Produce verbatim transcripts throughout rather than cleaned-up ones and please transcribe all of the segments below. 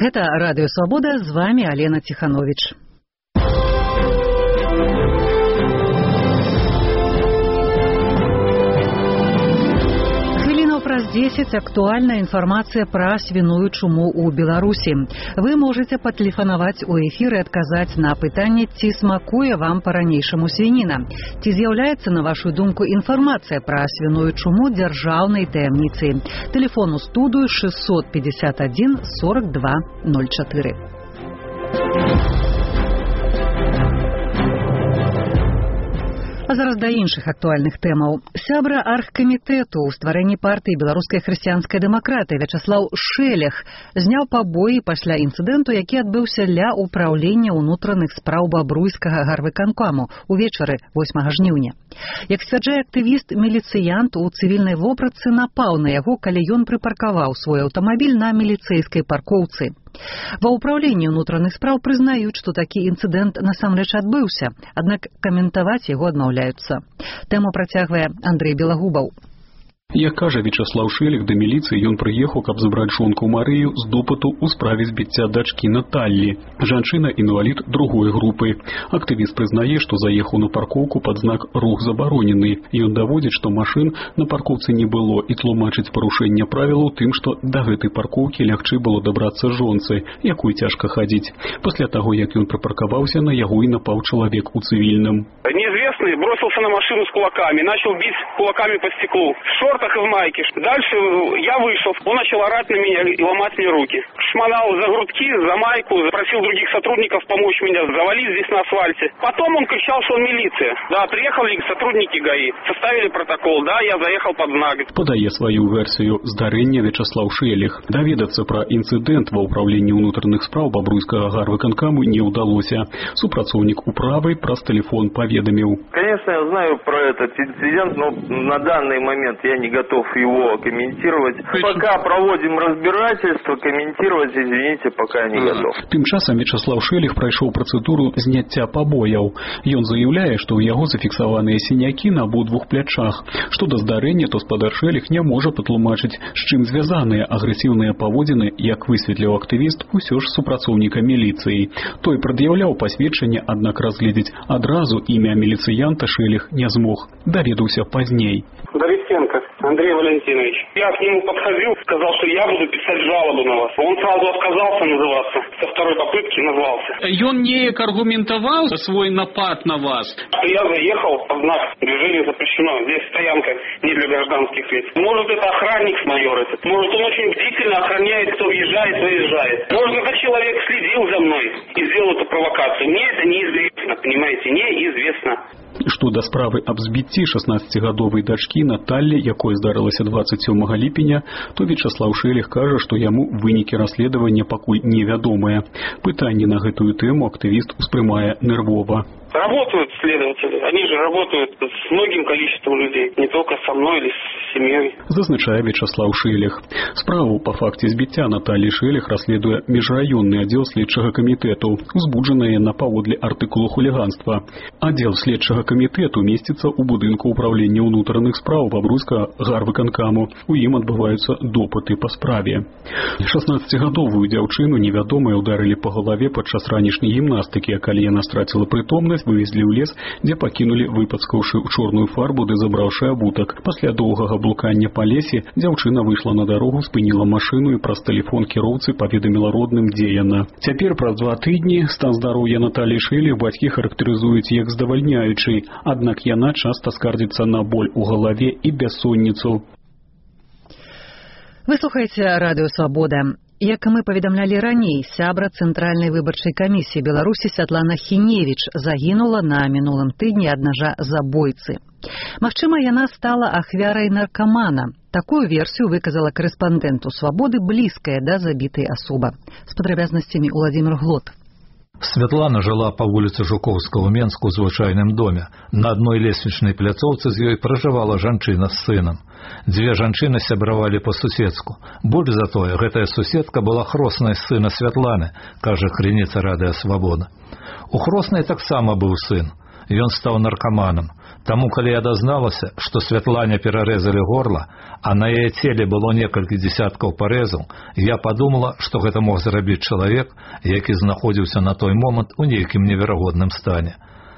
Это Радио Свобода, з вами Алена Тиханович. Праз десять актуальная информация про свиную чуму у Беларуси. Вы можете потелефанаваць у эфир и отказать на пытанне, ці смакуе вам по-ранейшаму свинина. Ці з'яўляецца, на вашу думку, информация про свиную чуму дзяржаўнай таямніцай. Телефон у студию шестьсот пятьдесят один сорок два ноль четыре. А зараз да іншых актуальных тэмаў. Сябра аргкамітэту ў стварэнні партыі беларускай хрысціянскай дэмакраты Вячаслаў Шэлех зняў пабоі пасля інцыдэнту, які адбыўся ля ўпраўлення ўнутраных спраў бабруйскага гарвыканкаму увечары восьмага жніўня. Як сцвярджае актывіст, міліцыянт у цывільнай вопратцы напаў на яго, калі ён прыпаркаваў свой аўтамабіль на міліцэйскай паркоўцы. Ва ўпраўленні ўнутраных спраў прызнаюць, што такі інцыдэнт насамрэч адбыўся, аднак каментаваць яго адмаўляюцца. Тэму працягвае Андрэй Белагубаў. Як кажа Вячаслаў Шэлех, да міліцыі ён прыехаў, каб забраць жонку Марыю з допыту ў справе збіцця дачкі Наталлі. Жанчына-інвалід другой групы. Актывіст прызнае, што заехаў на паркоўку пад знак «Рух забаронены». Ён даводзіць, што машын на паркоўцы не было і тлумачыць парушэнне правілаў тым, што да гэтай паркоўкі лягчэй было дабрацца жонцы, якой цяжка хадзіць. Пасля таго, як ён прыпаркаваўся, на яго і напаў чалавек у цывільным. Неизвестный бросился на машину с кулаками, начал бить кулаками по стеклу. В шортах и в майке. Дальше я вышел, он начал орать на меня и ломать мне руки. Шмонал за грудки, за майку, просил других сотрудников помочь меня завалить здесь на асфальте. Потом он кричал, что он милиция. Да, приехали сотрудники ГАИ, составили протокол, да, я заехал под знак. Падае сваю версію здарэння Вячаслаў Шэлех. Даведацца пра інцыдэнт ва ўпраўленні ўнутраных спраў бабруйскага гарвыканкаму не ўдалося. Супрацоўнік управы праз тэлефон паведаміў. Конечно, я знаю про этот инцидент, но на данный момент я не готов его комментировать. Пока проводим разбирательство, комментировать, извините, пока не готов. Тым часам Вячаслаў Шэлех прайшоў працэдуру зняцця пабояў. Ён заяўляе, што ў яго зафіксаваныя сінякі на абодвух плячах. Што да здарэння, то спадар Шэлех не можа патлумачыць, з чым звязаныя агрэсіўныя паводзіны, як высветліў актывіст, усё ж супрацоўніка міліцыі. Той прад'яўляў пасведчанне, аднак разгледзець адразу імя міліцыянта Шэлех не змог. Даведаўся пазней. Борисенко Андрей Валентинович. Я к нему подходил, сказал, что я буду писать жалобу на вас. Он сразу отказался называться. Со второй попытки назвался. Он неяк аргументовал свой напад на вас? Я заехал, под знак движения запрещено. Здесь стоянка не для гражданских лиц. Может, это охранник майор этот. Может, он очень бдительно охраняет, кто въезжает, кто выезжает. Может, этот человек следил за мной и сделал эту провокацию. Мне это неизвестно, понимаете, неизвестно. Што да справы аб збіцці шаснаццацігадовай дачкі Наталлі, якой здарылася дваццаць сёмага ліпеня, то Вячаслаў Шэлех кажа, што яму вынікі расследавання пакуль невядомыя. Пытанне на гэтую тэму актывіст успрымае нервова. Работают следователи, они же работают с многим количеством людей, не только со мной или с семьей. Зазначае Вячаслаў Шэлех. Справу па факце збіцця Наталлі Шэлех расследуе міжраённы аддзел следчага камітэту, узбуджаная на паводле артыкулу хуліганства. Аддзел следчага камітэту месціцца ў будынку ўпраўлення ўнутраных спраў бабруйскага гарвыканкаму. У ім адбываюцца допыты па справе. шаснаццацігадовую дзяўчыну невядомыя ударылі па галаве падчас ранішняй гімнастыкі, а калі яна страціла прытомнасць, вывезлі ў лес, дзе пакінулі, выпацкаўшы ў чорную фарбу ды забраўшы абутак. Пасля доўгага блукання па лесе дзяўчына выйшла на дарогу, спыніла машыну і праз тэлефон кіроўцы паведаміла родным, дзе яна. Цяпер праз два тыдні стан здароўя Наталлі Шэлех бацькі характарызуюць як здавальняючы, аднак яна часта скардзіцца на боль у галаве і бяссонніцу. Вы слухаеце Радыё Свабода. Як мы паведамлялі раней, сябра Цэнтральнай выбарчай камісіі Беларусі Святлана Хіневіч загінула на мінулым тыдні ад нажа забойцы. Магчыма, яна стала ахвярай наркамана. Такую версію выказала корэспандэнту Свабоды блізкая да забітай асоба. З падрабязнасцямі Владимир Глот. Святлана жила по улице Жуковского, Менску, в звычайным доме. На одной лестничной пляцоўцы з ёй пражывала жанчына з сынам. Дзве жанчыны сябравалі па-суседску. Больш за тое, гэтая суседка была хроснай сына Святланы, кажа крыніца Радыё Свабода. У хроснай таксама быў сын. Ён стаў наркаманам. Таму, калі я дазналася, што Святлане перарэзалі горла, а на яе целе было некалькі дзесяткаў парэзаў, я падумала, што гэта мог зрабіць чалавек, які знаходзіўся на той момант у нейкім неверагодным стане.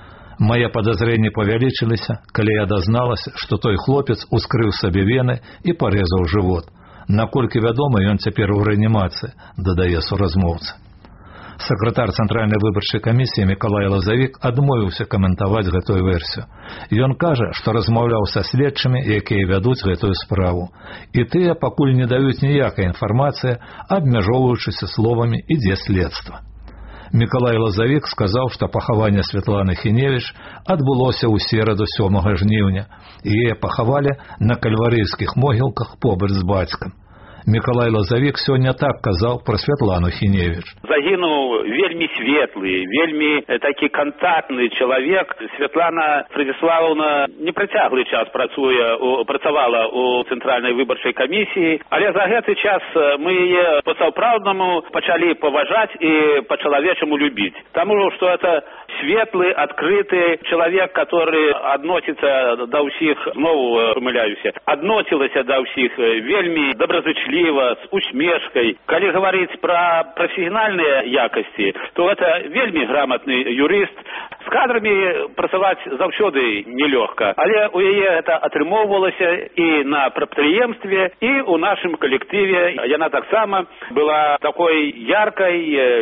Мае падазрэнні павялічыліся, калі я дазналася, што той хлопец ускрыў сабе вены і парэзаў жывот. Наколькі вядома, ён цяпер у рэанімацыі, дадае суразмоўца. Сакратар Цэнтральнай выбарчай камісіі Мікалай Лазавік адмовіўся каментаваць гэтую версію. Ён кажа, што размаўляў са следчымі, якія вядуць гэтую справу. І тыя пакуль не даюць ніякай інфармацыі, абмяжоўваючыся словамі «ідзе следства». Мікалай Лазавік сказаў, што пахаванне Святланы Хіневіч адбылося ў сераду сёмага жніўня, і яе пахавалі на кальварыйскіх могілках побач з бацькам. Мікалай Лазавік сёння так казаў пра Святлану Хіневіч. Загінуў вельмі светлы, вельмі такі кантактны чалавек. Святлана Фрадзіслаўна непрацяглы час працуе, працавала ў Цэнтральнай выбарчай камісіі, але за гэты час мы яе па-сапраўднаму пачалі паважаць і па-чалавечаму любіць. Таму што это светлы, адкрыты чалавек, который адносіцца да ўсіх, зноў памыляюся, адносілася да ўсіх вельмі добразычліва, с усмешкой. Калі говорить про профессиональные якости, то это вельмі грамотный юрист. С кадрами працаваць заўсёды нелёгка, але у яе это атрымоўвалася і на прадпрыемстве, і ў нашым калектыве. Яна таксама была такой яркой,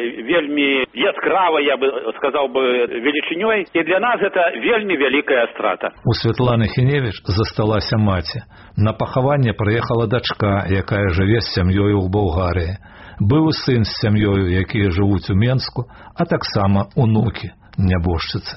вельмі яскравой, я бы сказал бы, величинёй, і для нас это вельмі вялікая страта. У Святланы Хіневіч засталася маці. На пахаванне прыехала дачка, якая жыве з сям'ёю ў Балгарыі. Быў сын з сям'ёю, якія жывуць у Менску, а таксама унукі, нябожчыцы.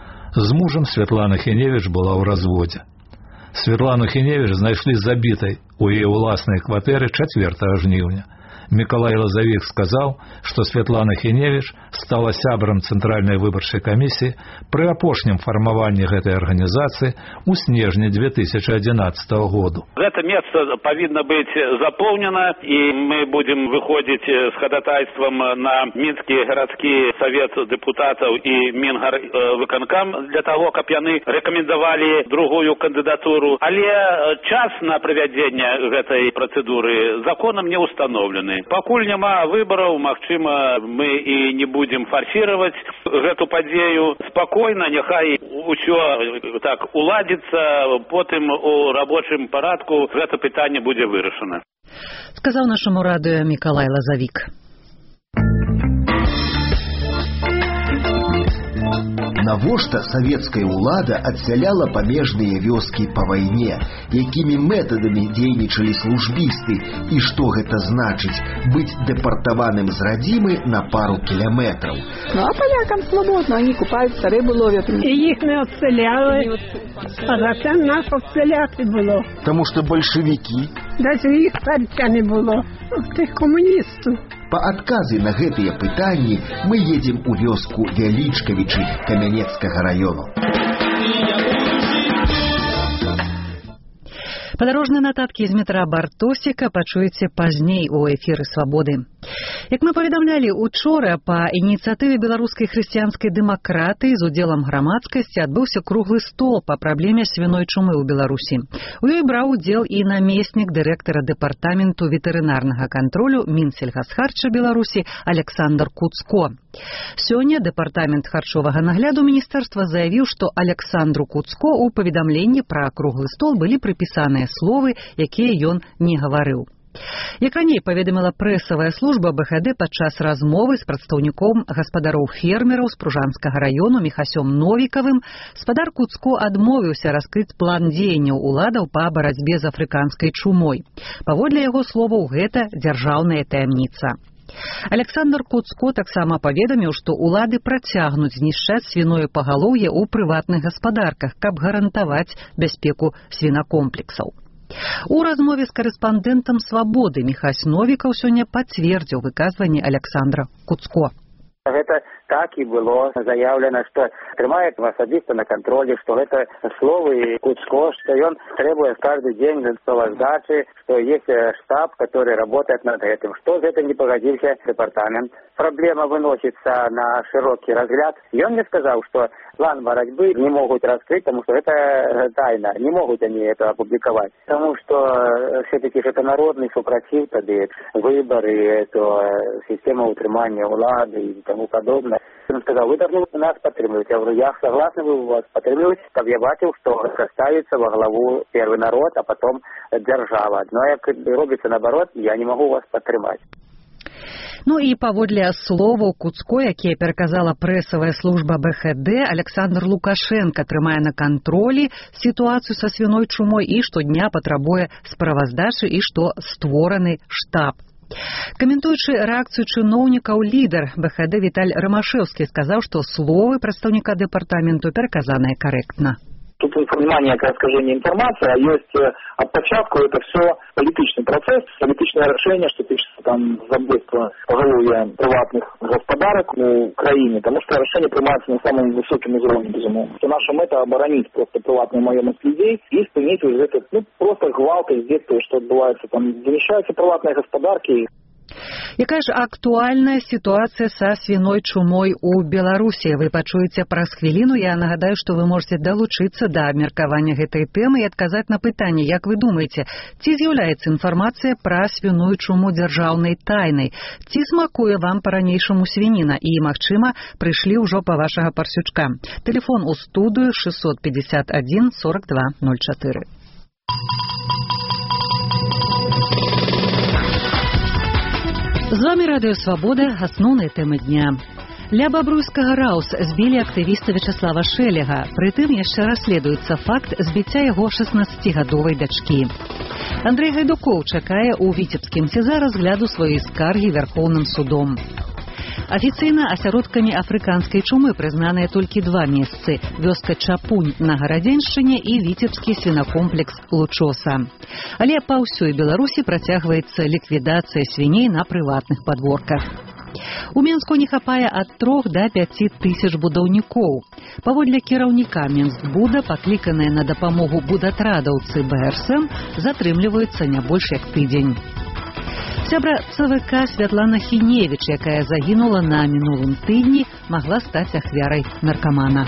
З мужам Святлана Хіневіч была ў разводзе. Святлану Хіневіч знайшлі забітай у яе ўласнай кватэры чацвёртага жніўня. Мікалай Лазавік сказаў, што Святлана Хіневіч стала сябрам Цэнтральнай выбарчай камісіі пры апошнім фармаванні гэтай арганізацыі ў снежні две тысячы адзінаццатага году. Гэта месца павінна быць запоўнена, і мы будзем выходзіць з хадатайствам на Мінскі гарадскі савет дэпутатаў і Мінгарвыканкам для таго, каб яны рэкамендавалі другую кандыдатуру. Але час на правядзенне гэтай працэдуры законам не ўстаноўлены. Пакуль няма выбараў, магчыма, мы і не будзем фарсіраваць гэту падзею. Спакойна, няхай усё так уладзіцца, потым у рабочым парадку гэта пытанне будзе вырашана. Сказаў нашаму радыё Мікалай Лазавік. Навошта савецкая ўлада адсяляла памежныя вёскі па вайне, якімі метадамі дзейнічалі службісты, і што гэта значыць быць дэпартаваным з радзімы на пару кіляметраў. Ну а полякам свободно, они купаюцца, рыбу ловят. І іх не адсяляли. А зачем нас адсяляти було? Тому що большевики. Даже іх царця не було, тих комуністів. Па адказы на гэтыя пытанні мы едзем у вёску Вялічкавічы Камянецкага раёну. Падарожныя нататкі з метра Бартосіка пачуеце пазней у эфіры «Свабоды». Як мы паведамлялі учора, па ініцыятыве беларускай хрысціянскай дэмакраты з удзелам грамадскасці адбыўся круглы стол па праблеме свіной чумы ў Беларусі. У ёй браў удзел і намеснік дырэктара дэпартаменту ветэрынарнага кантролю Мінсельгасхарча Беларусі Александр Куцко. Сёння дэпартамент харчовага нагляду міністэрства заявіў, што Александру Куцко ў паведамленні пра круглы стол былі прыпісаныя словы, якія ён не гаварыў. Як раней паведаміла прэсавая служба бэ ха дэ падчас размовы з прадстаўніком гаспадароў-фермераў з Пружанскага раёну Міхасём Новікавым, спадар Куцко адмовіўся раскрыць план дзеянняў уладаў па барацьбе з афрыканскай чумой. Паводле яго словаў, гэта дзяржаўная таямніца. Александр Куцко таксама паведаміў, што ўлады працягнуць знішчаць свіное пагалоўе ў прыватных гаспадарках, каб гарантаваць бяспеку свінакомплексаў. У размове з карэспандэнтам «Свабоды» Міхась Новікаў сёння пацвердзіў выказванне Александра Куцко. Гэта так і было заявлено, што трымае асабіста на кантролі, што гэта словы Куцко, што ён требуе каждый день справаздачы, што есть штаб, который работает над этим. Што з гэтым не пагадзіўся департамент. Проблема выносится на широкі разгляд. Ён мне сказаў, што план борьбы не могут раскрыть, потому что это тайна. Не могут они это опубликовать. Потому что все-таки это народный супротив, тогда выборы, это система утрымания улады и тому подобное. Он сказал, вы должны нас подтримывать. Я говорю, я согласен, вы вас подтримывать, чтобы я бачил, что ставится во главу первый народ, а потом держава. Но як робится наоборот, я не могу вас подтримать. Ну і паводле словаў Куцко, якія пераказала прэсавая служба бэ ха дэ, Александр Лукашенко трымае на кантролі сітуацыю са свіной чумой і штодня патрабуе справаздачы і што створаны штаб. Каментуючы рэакцыю чыноўнікаў, лідар бэ ха дэ Віталь Рамашэўскі сказаў, што словы прадстаўніка дэпартаменту пераказаныя карэктна. Тут внимание к искажению информации, а есть от початку это все политичный процесс, политичное решение, что пишется там забойство поголовья приватных господарок в Украине, потому что решение принимается на самом высоком уровне, безумовно. Что наша мета оборонить просто приватную маемость людей и спинить уже этот, ну, просто гвалт из детства, что отбывается там, замещаются приватные господарки. Якая ж актуальная сітуацыя са свіной чумой у Беларусі? Вы пачуеце праз хвіліну. Я нагадаю, што вы можете далучыцца да абмеркавання гэтай тэмы і адказаць на пытанне, як вы думаеце, ці з'яўляецца інфармацыя пра свіную чуму дзяржаўнай тайнай? Ці смакуе вам па-ранейшаму свініна? І, магчыма, прыйшлі ўжо па вашага парсючка. Тэлефон у студыю шестьсот пятьдесят один сорок два ноль четыре. З вами Радыё Свабода, асноўныя тэмы дня. Ля бабруйскага раус збілі актывіста Вячаслава Шэлега. Прытым яшчэ расследуецца факт збіцця яго шаснаццацігадовай дачкі. Андрэй Гайдукоў чакае ў віцебскім СІЗА разгляду сваёй скаргі Вярхоўным судом. Афіцыйна асяродкамі афрыканскай чумы прызнаныя толькі два месцы – вёска Чапунь на Гарадзеншчыне і віцебскі свінакомплекс Лучоса. Але па ўсёй Беларусі працягваецца ліквідацыя свіней на прыватных падворках. У Менску не хапае ад трох да пяці тысяч будаўнікоў. Паводле кіраўніка Менсбуда, пакліканыя на дапамогу будатрадаўцы бэ эр эс эм, затрымліваюцца не больш як тыдзень. Сябра цэ вэ ка Святлана Хіневіч, якая загінула на мінулым тыдні, магла стаць ахвярай наркамана.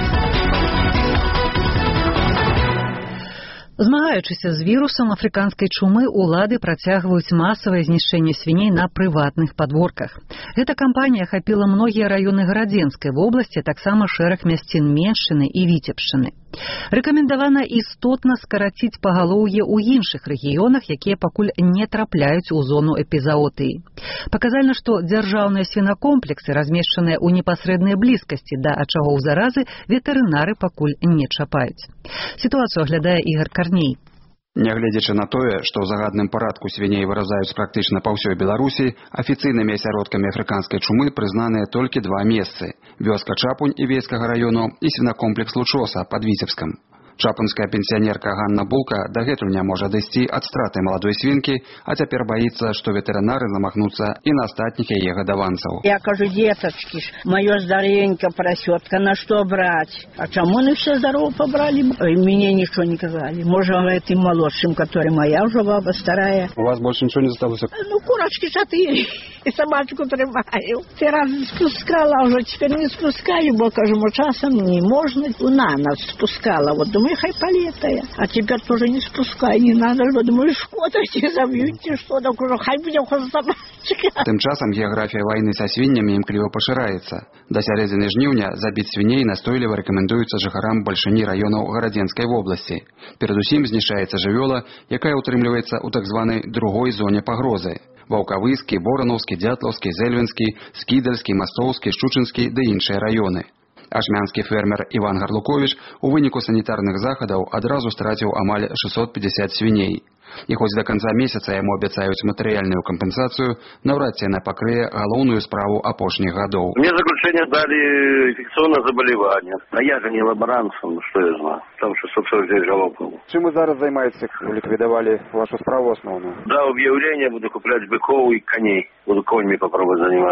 Змагаючыся з вірусам афрыканскай чумы, улады працягваюць масавае знішчэнне свіней на прыватных падворках. Гэта кампанія ахапіла многія раёны Гарадзенскай вобласці, таксама шэраг мясцін Меншчыны і Віцебшчыны. Рэкамендавана істотна скараціць пагалоўе ў іншых рэгіёнах, якія пакуль не трапляюць у зону эпізаотыі. Паказальна, што дзяржаўныя свінакомплексы, размешчаныя ў непасрэднай блізкасці да ачагоў заразы, ветэрынары пакуль не чапаюць. Сітуацыю аглядае Ігар Карней. Нягледзячы на тое, што ў загадным парадку свіней выразаюць практычна па ўсёй Беларусі, афіцыйнымі асяродкамі афрыканскай чумы прызнаныя толькі два месцы – вёска Чапунь і Вейскага раёну і свінакомплекс Лучоса пад Віцебскам. Чапунская пенсіянерка Ганна Булка дагэтуль не можа дайсці ад страты маладой свінкі, а цяпер баіцца, што ветэрынары замахнуцца і на астатніх яе гадаванцаў. Я кажу, деточки, маё здаренька прасётка, на што браць? А чаму они все здорово побрали? И мне ничего не казали. Может, этим молодшим, который моя уже баба старая. У вас больше ничего не осталось? Ну, курочки четыре. И собачку тримаю. Ты раз спускала уже, теперь не спускаю, бо, кажу, часом не можно. На нас спускала. Вот думаю, хай полетая. А теперь тоже не спускай, не надо. Думаю, шкода, те забьете, что такое, хай будем хоть собачка. Тым часам геаграфія вайны са свіннямі імкліва пашыраецца. Да сярэдзіны жніўня забіць свіней настойліва рэкамендуецца жыхарам бальшыні раёнаў Гарадзенскай вобласці. Перадусім знішчаецца жывёла, якая утрымліваецца ў так званай другой зоне пагрозы. Ваўкавыскі, Боранаўскі, Дзятлаўскі, Зэльвенскі, Скідальскі, Мастоўскі, Шчучынскі ды іншыя раёны. Ашмянскі фермер Іван Гарлуковіч у выніку санітарных захадаў адразу страціў амаль шестьсот пятьдесят свіней. І хоць до конца месяца яму абяцаюць матэрыяльную кампенсацыю, наўрад ці яна пакрые галоўную справу апошніх гадоў. Мне заключение дали инфекционное заболевание. А я же не лаборант, ну что я знаю. Там шестьсот сорок девять жалоб было. Чым вы зараз займаетесь? Ликвидовали вашу справу основную? Да, объявление, буду куплять быков и коней. Буду конями попробовать заниматься.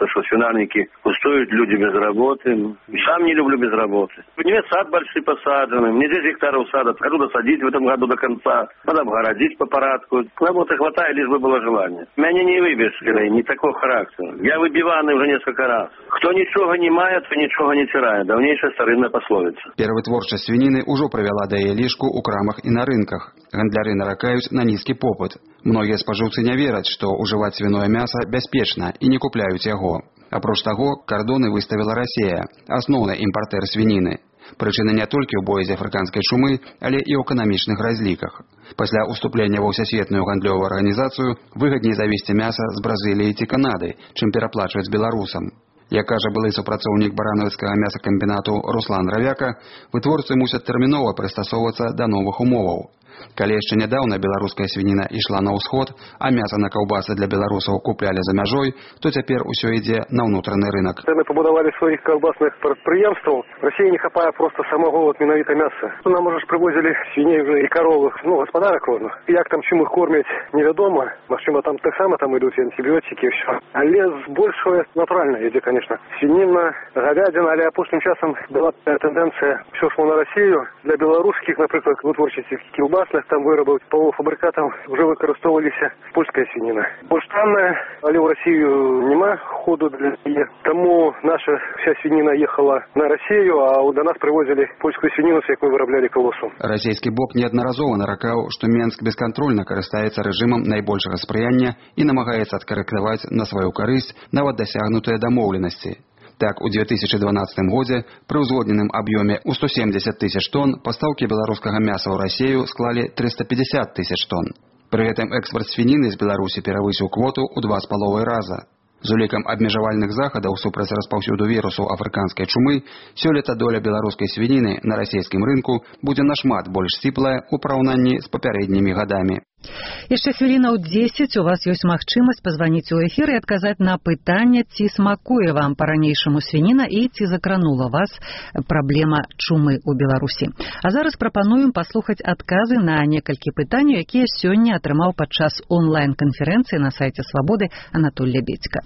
То, что свинарники пустуют, люди без работы. Сам не люблю без работы. У меня сад большой посаженный. Мне десять гектаров сада. Хочу досадить в этом году до конца. Надо обгородить по порядку. Работы хватает, лишь бы было желание. Меня не выбьешь, не такого характера. Я выбиванный уже несколько раз. Кто ничего не мает, то ничего не теряет. Давнейшая старинная пословица. Перавытворчасць свініны ўжо правяла да яе лішку ў крамах і на рынках. Гандляры наракаюць на нізкі попыт. Многія спажыўцы не вераць, што ўжываць свіное мяса бяспечна і не купляюць яго. Апроч таго, кардоны выставіла Расія, асноўны імпартэр свініны. Прычына не толькі ў боязі афрыканскай чумы, але і ў эканамічных разліках. Пасля ўступлення ва ўсасветную гандлёвую арганізацыю выгадней завезці мяса з Бразыліі ці Канады, чым пераплачваць беларусам. Як кажа былы супрацоўнік баранаўскага мясакамбінату Руслан Равяка, вытворцы мусяць тэрмінова прыстасоўвацца да новых умоваў. Калі яшчэ нядаўна беларуская свініна ішла на ўсход, а мяса на каўбасы для беларусаў куплялі за мяжой, то цяпер усё ідзе на ўнутраны рынок. Мы пабудавалі сваіх каўбасных прадпрыемстваў. Расіі не хапае проста самого вот менавіта мяса. Нам уже ж прывозілі свіней і каровы, ну, гаспадарак розных. Як там чым іх кормяць, невядома. Магчыма, там таксама там ідуць антыбіётыкі і ўсё. Але збольшвае натуральна ідзе, конечно. Свініна, говядзіна, але апошнім часам была тэндэнцыя ўсё шло на Расію. Для беларускіх, напрыклад, вытворчасці кілбас там вырабаў полуфабрикатаў уже выкарыстоўваліся польская свініна. Больш танная, але ў Расію няма ходу для яе. Таму наша вся свініна ехала на Расію, а да нас прывозілі польскую свініну, з якой выраблялі калосу. Расійскі бок неаднаразова наракаў, што Менск бескантрольна карыстаецца рэжымам найбольшага спрыяння і намагаецца адкарэктаваць на сваю карысць нават дасягнутыя дамоўленасці. Так, у две тысячи дванадцатым годзе пры ўзгодненым аб'ёме ў сто семьдесят тысяч тонн пастаўкі беларускага мяса ў Расію склалі триста пятьдесят тысяч тонн. Пры гэтым экспарт свініны з Беларусі перавысіў квоту ў два з паловай раза. З улікам абмежавальных захадаў супраць распаўсюду вірусу афрыканскай чумы, сёлета доля беларускай свініны на расійскім рынку будзе нашмат больш сціплая ў параўнанні з папярэднімі гадамі. Яшчэ хвілінаў дзесяць у вас ёсць магчымасць пазваніць у эфір і адказаць на пытанне, ці смакуе вам па-ранейшаму свініна і ці закранула вас праблема чумы ў Беларусі. А зараз прапануем паслухаць адказы на некалькі пытанняў, якія сёння атрымаў падчас онлайн-канферэнцыі на сайце Свабоды Анатоль Лябедзька.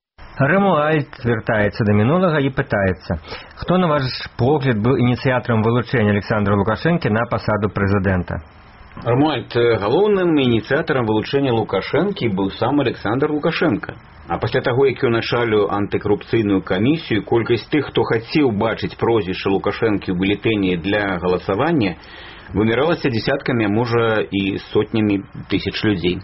Рэмуальд звяртаецца да мінулага і пытаецца, хто, на ваш погляд, быў ініцыятарам вылучэння Александра Лукашэнкі на пасаду прэзідэнта? Ромальд, галоўным ініцыятарам вылучэння Лукашэнкі быў сам Александр Лукашенко. А пасля таго, як ён началіў антыкарупцыйную камісію, колькасць тых, хто хацеў бачыць прозвішча Лукашэнкі ў бюлетэні для галасавання, вымяралася дзесяткамі, а можа і сотнямі тысяч людзей.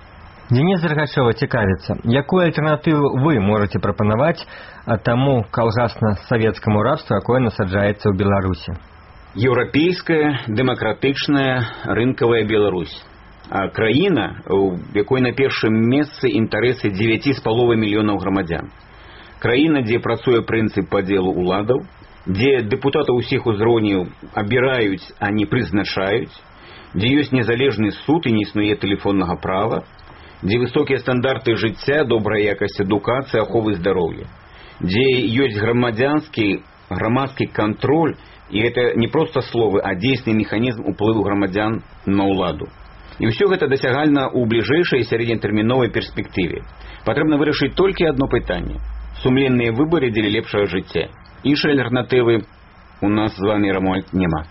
Денис Рогачева цікавіцца, якую альтэрнатыву вы можаце прапанаваць таму калгасна-савецкаму рабству, якое насаджаецца ў Беларусі? Еўрапейская, дэмакратычная, рынкавая Беларусь. А краіна, у якой на першым месцы інтарэсы дзевяці з паловай мільёнаў грамадзян. Краіна, дзе працуе прынцып падзелу ўладаў, дзе дэпутатаў усіх узроўняў абіраюць, а не прызначаюць, дзе ёсць незалежны суд і не існуе тэлефоннага права, дзе высокія стандарты жыцця, добрая якасць адукацыі, аховы здароўя, дзе ёсць грамадзянскі, грамадскі кантроль, і гэта не проста словы, а дзейсны механізм уплыву грамадзян на ўладу. І ўсё гэта дасягальна ў бліжэйшай і сярэднетэрміновай перспектыве. Патрэбна вырашыць толькі адно пытанне. Сумленныя выбары дзеля лепшага жыцця. Іншай альтэрнатывы у нас з вами, Рамуальд, няма.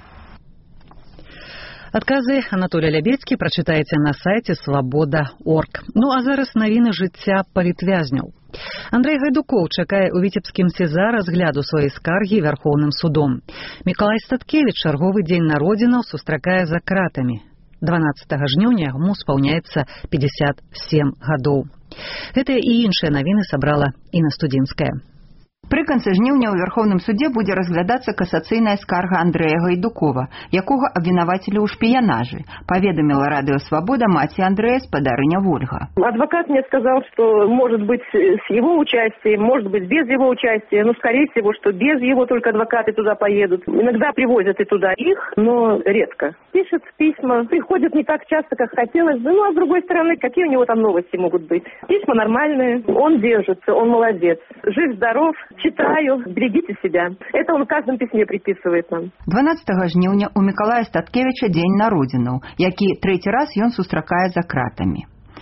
Адказы Анатолія Лябедзькі прачытаеце на сайце свабода крапка орг. Ну а зараз навіны жыцця палітвязняў. Андрэй Гайдукоў чакае ў віцебскім СІЗА разгляду сваёй скаргі Вярхоўным судом. Мікалай Статкевіч чарговы дзень народзінаў сустракае за кратамі. дванаццатага жніўня яму спаўняецца пятьдесят семь гадоў. Гэтыя і іншыя навіны сабрала Інна Студзінская. Пры канцы жніўня ў Вярхоўным судзе будзе разглядацца касацыйная скарга Андрэя Гайдукова, якога абвінавацілі ў шпіянажы, паведаміла радыё «Свобода» маці Андрэя, спадарыня Вольга. Адвокат мне сказал, что может быть с его участием, может быть без его участия, но скорее всего, что без его только адвокаты туда поедут. Иногда привозят и туда их, но редко. Пишет письма, приходят не так часто, как хотелось бы, ну а с другой стороны, какие у него там новости могут быть? Письма нормальные, он держится, он молодец, жив-здоров. Читаю, берегите себя. Это он в каждом письме приписывает нам. дванаццатага жніўня у Мікалая Статкевіча дзень народзінаў, які трэці раз ён сустракае за кратамі.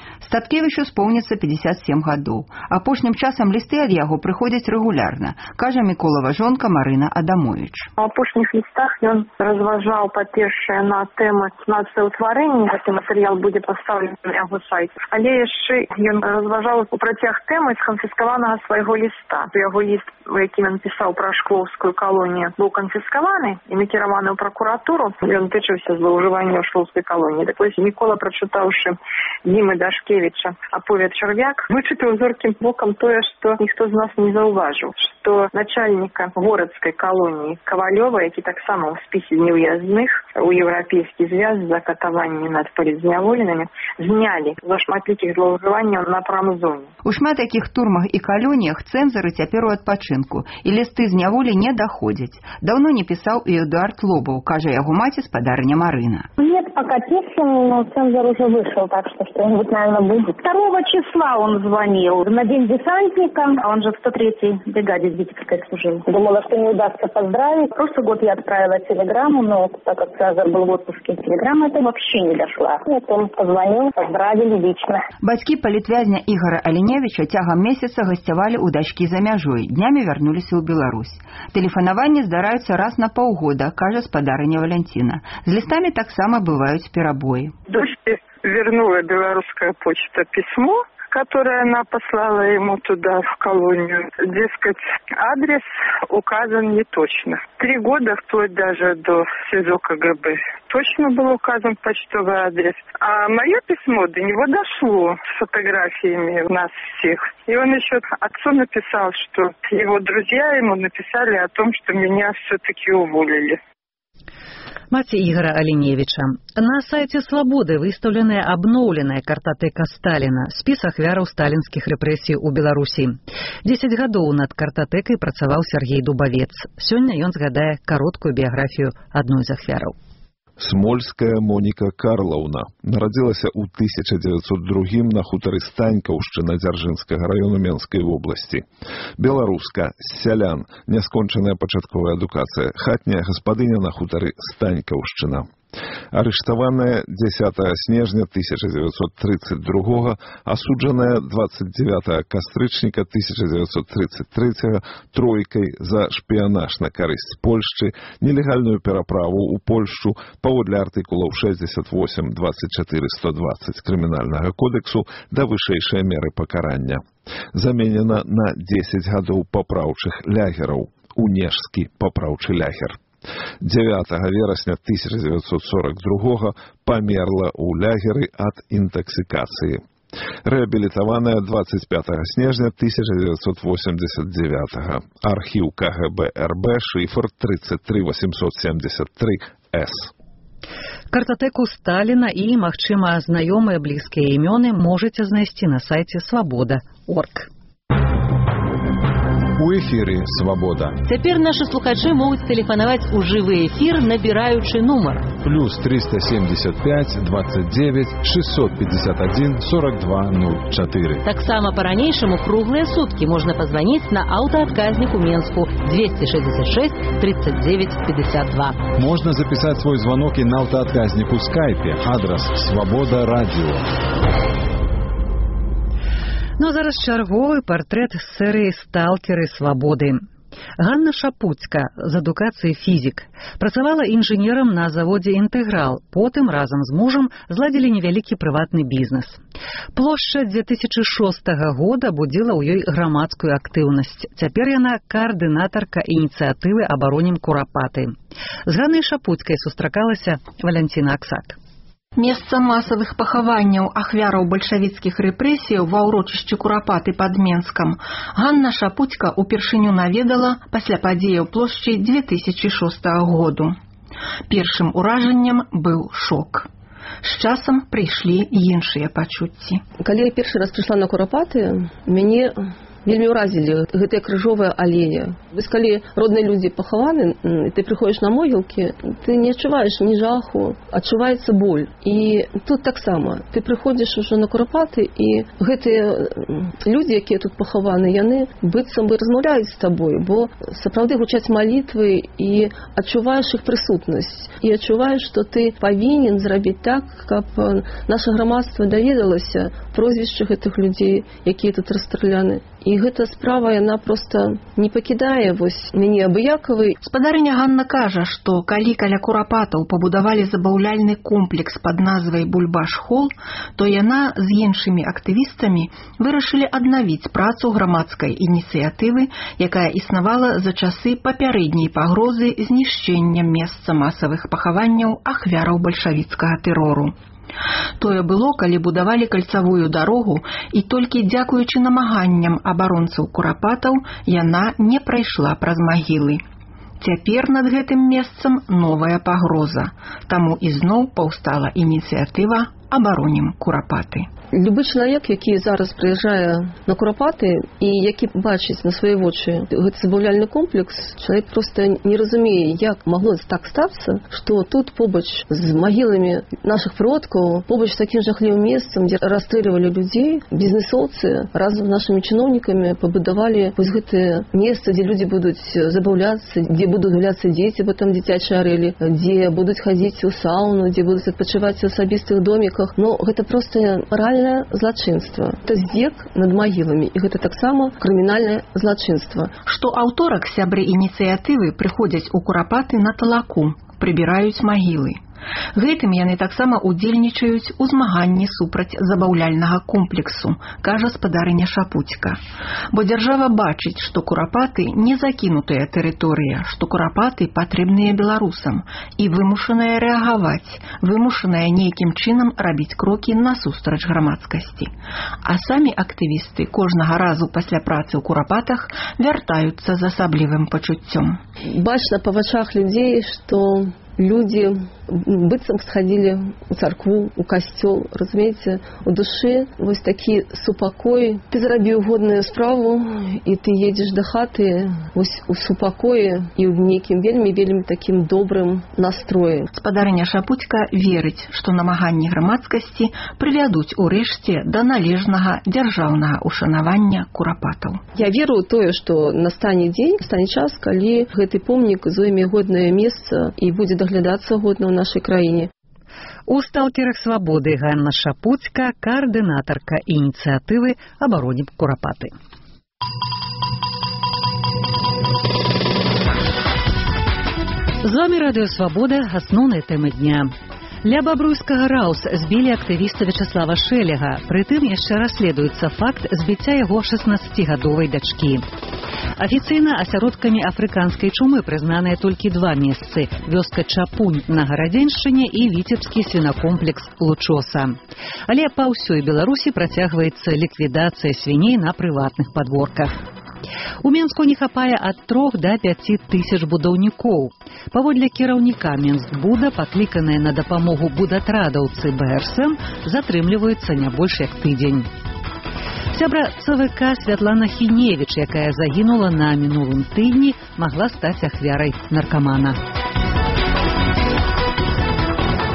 Статкевічу споўніцца пятьдесят семь гадоў. Апошнім часам лісты ад яго прыходзяць рэгулярна, кажа Міколава жонка Марына Адамович. У апошніх лістах ён разважаў, па-першае, на тэмы нацыўтварэння, гэты матэрыял будзе пастаўлены на яго сайце. Але яшчэ ён разважаў у працяг тэмы з канфіскаванага свайго ліста. Яго ліст, у якім ён пісаў пра шклоўскую калонію, быў канфіскаваны і накіраваны ў пракуратуру. Ён тычыўся злоўжывання ў шклоўскай калоніі. Так вось Мікола, прачытаўшы Дімы Дашкевіча «Аповед Чарвяк», вычытаў зоркім вокам тое, што ніхто з нас не заўважыў, што начальніка горадскай калоніі Кавалёва, які таксама ў спісе неўяздных у еўрапейскі звяз за катаванні над палітзняволенымі, знялі за шматлікіх злоўжыванняў на прамзоне. У шмат якіх турмах і калоніях цэнзары цяпер у адпачынку, і лісты з няволі не даходзяць. Даўно не пісаў і Эдуард Лобаў, кажа яго маці спадарня Марына. Нет, пока пишем, но цензор уже вышел, так что что-нибудь, наверное, будет. Второго числа он звонил на день десантника, а он же в сто третьей бригаде Витебской служил. Думала, что не удастся поздравить. В прошлый год я отправила телеграмму, но так как цензор был в отпуске, телеграмма это вообще не дошла. Вот он позвонил, поздравили лично. Бацькі палітвязня Ігора Аліневіча цягам месяца гасцявалі ў дачкі за мяжой, днямі вярнуліся ў Беларусь. Тэлефанаванні здараюцца раз на паўгода, кажа спадарыня Валянціна. З лістамі таксама бываюць перабоі. Дочке вернула белорусская почта письмо, которое она послала ему туда, в колонию. Дескать, адрес указан не точно. Три года, вплоть даже до СИЗО КГБ, точно был указан почтовый адрес. А мое письмо до него дошло с фотографиями нас всех. И он еще отцу написал, что его друзья ему написали о том, что меня все-таки уволили. Маці Ігора Аліневіча. На сайце «Свабоды» выстаўленая абноўленая картатэка Сталіна, спіс ахвяраў сталінскіх рэпрэсій у Беларусі. Дзесяць гадоў над картатэкай працаваў Сергей Дубавец. Сёння ён згадае кароткую біяграфію адной з ахвяраў. Смольская Моніка Карлаўна нарадзілася ў тысяча дзевяцьсот другім на хутары Станькаўшчына Дзяржынскага раёну Менскай вобласці. Беларуска, з сялян, няскончаная пачатковая адукацыя, хатняя гаспадыня на хутары Станькаўшчына. Арыштаваная дзесятага снежня тысяча дзевяцьсот тридцать другога, асуджаная двадцать девятага кастрычніка тысяча дзевяцьсот тридцать трэцяга тройкай за шпіянаж на карысць Польшчы, нелегальную пераправу ў Польшчу паводле артыкулаў шэсцьдзесят восемь, двадцать четыре, сто двадцать крымінальнага кодексу да вышэйшай меры пакарання. Заменена на дзесяць гадоў папраўчых лягераў. Унежскі папраўчы лягер. дзевятага верасня тысяча дзевяцьсот сорок другога памерла ў лягеры ад інтаксікацыі. Рэабілітаваная двадцать пятага снежня тысяча дзевяцьсот восемьдесят девятага. Архіў КГБ РБ, шифр тридцать три восемьсот семьдесят три С. Картатэку Сталіна і, магчыма, знаёмыя блізкія імёны можаце знайсці на сайце свабода точка орг. У эфіры «Свабода». Цяпер нашы слухачы могуць тэлефанаваць у жывы эфір, набіраючы нумар. Плюс триста семьдесят пять двадцать девять шестьсот пятьдесят один сорок два ноль четыре. Таксама па-ранейшаму круглыя суткі можна пазваніць на аўтаадказнік у Менску двести шестьдесят шесть тридцать девять пятьдесят два. Можно записать свой звонок и на аўтаадказнік у скайпе. Адрес «Свобода радио». Ну, зараз чарговы партрэт з серыі «Сталкеры свабоды». Ганна Шапуцька з адукацыі фізік. Працавала інжынерам на заводзе «Інтэграл». Потым разам з мужам зладзілі невялікі прыватны бізнес. Плошча две тысячи шостага года будзіла ў ёй грамадскую актыўнасць. Цяпер яна каардынатарка ініцыятывы «Абаронім курапаты». З Ганнай Шапуцькай сустракалася Валянціна Аксак. Месца масавых пахаванняў ахвяраў бальшавіцкіх рэпрэсіяў ва ўрочышчы Курапаты пад Менскам Ганна Шапуцька упершыню наведала пасля падзеяў плошчы две тысячи шостага году. Першым уражаннем быў шок. З часам прыйшлі іншыя пачуцці. Калі я першы раз прыйшла на Курапаты, мяне вельмі ўразілі гэтая крыжовая алея. Вось калі родныя людзі пахаваны, ты прыходзіш на могілкі, ты не адчуваеш ні жаху, адчуваецца боль. І тут таксама ты прыходзіш ужо на Курапаты, і гэтыя людзі, якія тут пахаваны, яны быццам бы размаўляюць з табой, бо сапраўды гучаць малітвы і адчуваеш іх прысутнасць. І адчуваеш, што ты павінен зрабіць так, каб наша грамадства даведалася прозвішчы гэтых людзей, якія тут расстраляны. І гэта справа, яна проста не пакідае вось мяне абыякавай. Спадарыня Ганна кажа, што калі каля Курапатаў пабудавалі забаўляльны комплекс пад назвай Бульбаш-Холл, то яна з іншымі актывістамі вырашылі аднавіць працу грамадскай ініцыятывы, якая існавала за часы папярэдняй пагрозы знішчэння месца масавых пахаванняў ахвяраў бальшавіцкага тэрору. Тое было, калі будавалі кальцавую дарогу, і толькі дзякуючы намаганням абаронцаў Курапатаў яна не прайшла праз магілы. Цяпер над гэтым месцам новая пагроза, таму ізноў паўстала ініцыятыва «Абаронім Курапаты». Любы чалавек, які зараз прыязджае на Курапаты і які бачыць на свае вочы гэты забаўляльны комплекс, чалавек проста не разумее, як магло так стацца, што тут побач з магіламі нашых продкаў, побач з такім жахлівым месцам, дзе расстрэльвалі людзей, бізнесоўцы разам з нашымі чыноўнікамі пабудавалі вось гэтае месца, дзе людзі будуць забаўляцца, дзе будуць гуляцца дзеці, бо там дзіцячыя арэлі, дзе будуць хадзіць у сауну, дзе будуць адпачываць у асабістых доміках. Но гэта проста маральна злачынства. Это здзек над магіламі, і гэта таксама крымінальнае злачынства. Штоаўторак сябры ініцыятывы прыходзяць у Курапаты на талаку, прыбіраюць магілы. Гэтым яны таксама удзельнічаюць у змаганні супраць забаўляльнага комплексу, кажа спадарыня Шапуцька. Бо дзяржава бачыць, што Курапаты не закінутая тэрыторыя, што Курапаты патрэбныя беларусам і вымушаная рэагаваць, вымушаная нейкім чынам рабіць крокі насустрач грамадскасці. А самі актывісты кожнага разу пасля працы ў Курапатах вяртаюцца з асаблівым пачуццём. Бачна па вачах людзей, што люди быццам сходили у царкву, у касцёл, разумееце, у душы вось такі супакой. Ты зрабіў годную справу, і ты едзеш да хаты вось у супакоі і ў нейкім вельмі-вельмі такім добрым настроі. Спадарыня Шапуцька верыць, што намаганні грамадскасці прывядуць урэшце да належнага дзяржаўнага ушанавання Курапатаў. Я веру ў тое, што настане дзень, стане час, калі гэты помнік зойме годнае месца і будзе даглядацца годна ў нашай краіне. У сталкерах свабоды Ганна Шапуцька, координатарка ініцыятывы «Абаронім Курапаты». З вами Радыё Свабода, асноўныя тэмы дня. Ля бабруйскага раус збілі актывіста Вячаслава Шэлега, прытым яшчэ расследуецца факт збіцця яго шаснаццацігадовай дачкі. Афіцыйна асяродкамі афрыканскай чумы прызнаныя толькі два месцы – вёска Чапунь на Гарадзеншчыне і віцебскі свінакомплекс Лучоса. Але па ўсёй Беларусі працягваецца ліквідацыя свіней на прыватных падворках. У Менску не хапае ад трох да пяці тысяч будаўнікоў. Паводле кіраўніка Менскбуда, пакліканыя на дапамогу будатрадаўцы бэ эр эс эм, затрымліваюцца не больш як тыдзень. Сябра цэ вэ ка Святлана Хіневіч, якая загінула на мінулым тыдні, магла стаць ахвярай наркамана.